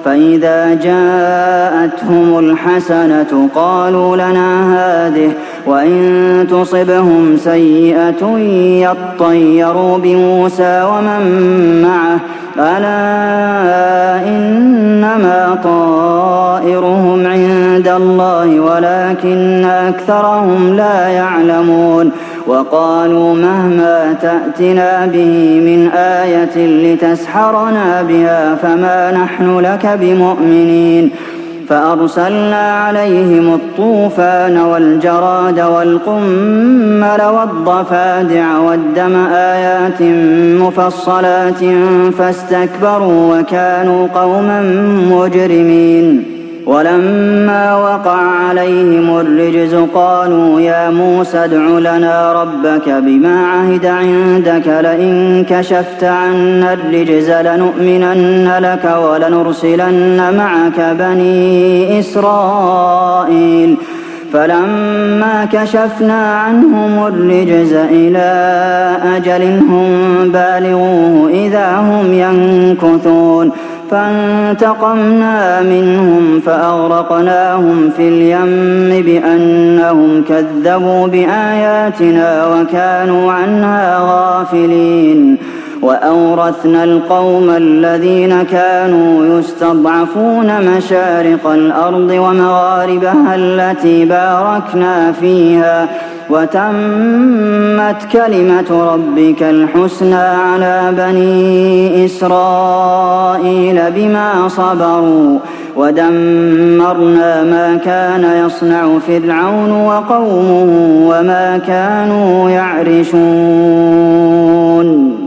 فإذا جاءتهم الحسنة قالوا لنا هذه وإن تصبهم سيئة يطيروا بموسى ومن معه ألا إنما طائرهم عند الله ولكن أكثرهم لا يعلمون وقالوا مهما تأتنا به من آية لتسحرنا بها فما نحن لك بمؤمنين فأرسلنا عليهم الطوفان والجراد والقمل والضفادع والدم آيات مفصلات فاستكبروا وكانوا قوما مجرمين ولما وقع عليهم الرجز قالوا يا موسى ادع لنا ربك بما عهد عندك لئن كشفت عنا الرجز لنؤمنن لك ولنرسلن معك بني إسرائيل فلما كشفنا عنهم الرجز إلى أجل هم بالغوه إذا هم ينكثون فانتقمنا منهم فأغرقناهم في اليم بأنهم كذبوا بآياتنا وكانوا عنها غافلين وأورثنا القوم الذين كانوا يستضعفون مشارق الأرض ومغاربها التي باركنا فيها وتمت كلمة ربك الحسنى على بني إسرائيل بما صبروا ودمرنا ما كان يصنع فرعون وقومه وما كانوا يعرشون